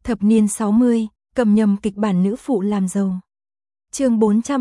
Thập niên 60, cầm nhầm kịch bản nữ phụ làm giàu. Chương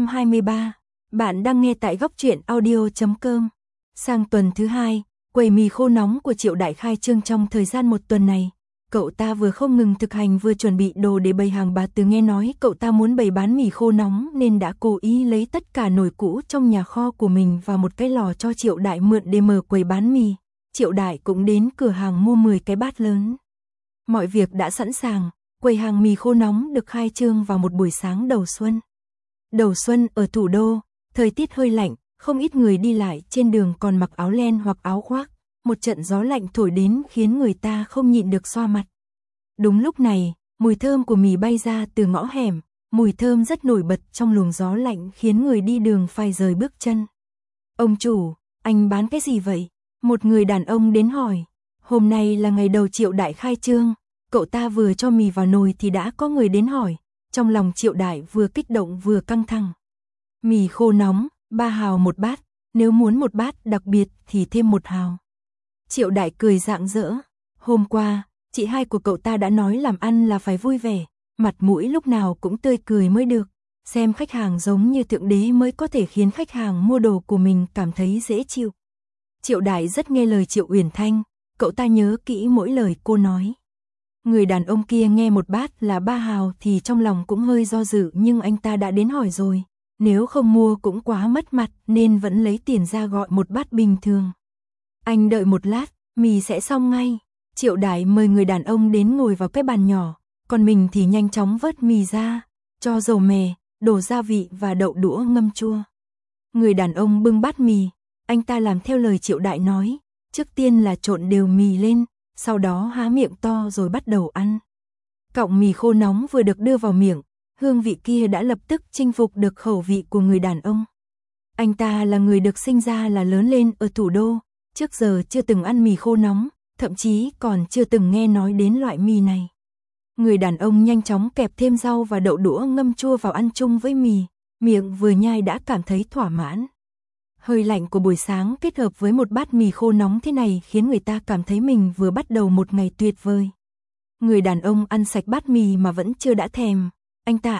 423. Bạn đang nghe tại góc truyện audio.com. Sang tuần thứ 2, quầy mì khô nóng của Triệu Đại khai trương. Trong thời gian một tuần này, cậu ta vừa không ngừng thực hành vừa chuẩn bị đồ để bày hàng. Bà Từ nghe nói cậu ta muốn bày bán mì khô nóng nên đã cố ý lấy tất cả nồi cũ trong nhà kho của mình và một cái lò cho Triệu Đại mượn để mở quầy bán mì. Triệu Đại cũng đến cửa hàng mua 10 cái bát lớn. Mọi việc đã sẵn sàng, quầy hàng mì khô nóng được khai trương vào một buổi sáng đầu xuân. Đầu xuân ở thủ đô, thời tiết hơi lạnh, không ít người đi lại trên đường còn mặc áo len hoặc áo khoác. Một trận gió lạnh thổi đến khiến người ta không nhịn được xoa mặt. Đúng lúc này, mùi thơm của mì bay ra từ ngõ hẻm, mùi thơm rất nổi bật trong luồng gió lạnh khiến người đi đường phải rời bước chân. Ông chủ, anh bán cái gì vậy? Một người đàn ông đến hỏi. Hôm nay là ngày đầu Triệu Đại khai trương, cậu ta vừa cho mì vào nồi thì đã có người đến hỏi. Trong lòng Triệu Đại vừa kích động vừa căng thẳng. Mì khô nóng, 3 hào một bát, nếu muốn một bát đặc biệt thì thêm 1 hào. Triệu Đại cười rạng rỡ. Hôm qua, chị hai của cậu ta đã nói làm ăn là phải vui vẻ, mặt mũi lúc nào cũng tươi cười mới được. Xem khách hàng giống như thượng đế mới có thể khiến khách hàng mua đồ của mình cảm thấy dễ chịu. Triệu Đại rất nghe lời Triệu Uyển Thanh, cậu ta nhớ kỹ mỗi lời cô nói. Người đàn ông kia nghe một bát là 3 hào thì trong lòng cũng hơi do dự, nhưng anh ta đã đến hỏi rồi, nếu không mua cũng quá mất mặt nên vẫn lấy tiền ra gọi một bát bình thường. Anh đợi một lát, mì sẽ xong ngay. Triệu Đại mời người đàn ông đến ngồi vào cái bàn nhỏ, còn mình thì nhanh chóng vớt mì ra, cho dầu mè, đổ gia vị và đậu đũa ngâm chua. Người đàn ông bưng bát mì, anh ta làm theo lời Triệu Đại nói, trước tiên là trộn đều mì lên, sau đó há miệng to rồi bắt đầu ăn. Cọng mì khô nóng vừa được đưa vào miệng, hương vị kia đã lập tức chinh phục được khẩu vị của người đàn ông. Anh ta là người được sinh ra là lớn lên ở thủ đô, trước giờ chưa từng ăn mì khô nóng, thậm chí còn chưa từng nghe nói đến loại mì này. Người đàn ông nhanh chóng kẹp thêm rau và đậu đũa ngâm chua vào ăn chung với mì, miệng vừa nhai đã cảm thấy thỏa mãn. Hơi lạnh của buổi sáng kết hợp với một bát mì khô nóng thế này khiến người ta cảm thấy mình vừa bắt đầu một ngày tuyệt vời. Người đàn ông ăn sạch bát mì mà vẫn chưa đã thèm. Anh ta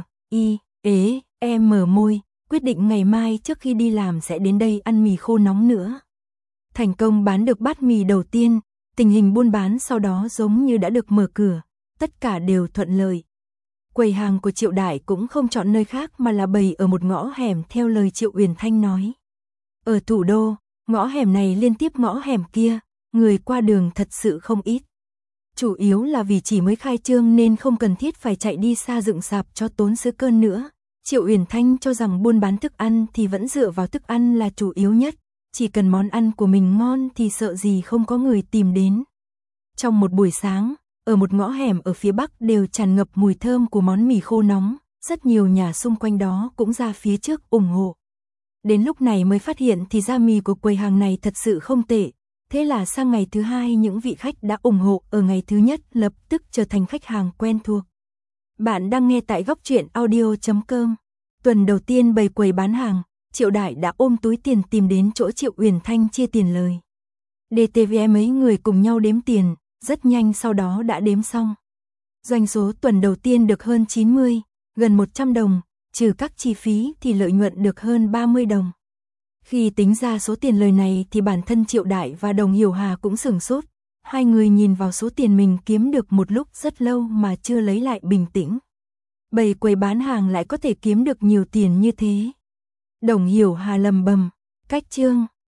mở môi, quyết định ngày mai trước khi đi làm sẽ đến đây ăn mì khô nóng nữa. Thành công bán được bát mì đầu tiên, tình hình buôn bán sau đó giống như đã được mở cửa, tất cả đều thuận lợi. Quầy hàng của Triệu Đại cũng không chọn nơi khác mà là bày ở một ngõ hẻm theo lời Triệu Uyển Thanh nói. Ở thủ đô, ngõ hẻm này liên tiếp ngõ hẻm kia, người qua đường thật sự không ít. Chủ yếu là vì chỉ mới khai trương nên không cần thiết phải chạy đi xa dựng sạp cho tốn xứ cơn nữa. Triệu Uyển Thanh cho rằng buôn bán thức ăn thì vẫn dựa vào thức ăn là chủ yếu nhất, chỉ cần món ăn của mình ngon thì sợ gì không có người tìm đến. Trong một buổi sáng, ở một ngõ hẻm ở phía bắc đều tràn ngập mùi thơm của món mì khô nóng, rất nhiều nhà xung quanh đó cũng ra phía trước ủng hộ. Đến lúc này mới phát hiện thì ra mì của quầy hàng này thật sự không tệ. Thế là sang ngày thứ hai những vị khách đã ủng hộ ở ngày thứ nhất lập tức trở thành khách hàng quen thuộc. Bạn đang nghe tại góc truyện audio.com. Tuần đầu tiên bày quầy bán hàng, Triệu Đại đã ôm túi tiền tìm đến chỗ Triệu Uyển Thanh chia tiền lời. DTV mấy người cùng nhau đếm tiền, rất nhanh sau đó đã đếm xong. Doanh số tuần đầu tiên được hơn 90, gần 100 đồng, trừ các chi phí thì lợi nhuận được hơn 30 đồng. Khi tính ra số tiền lời này thì bản thân Triệu Đại và Đồng Hiểu Hà cũng sửng sốt. Hai người nhìn vào số tiền mình kiếm được một lúc rất lâu mà chưa lấy lại bình tĩnh. Bày quầy bán hàng lại có thể kiếm được nhiều tiền như thế. Đồng Hiểu Hà lầm bầm, cách chương.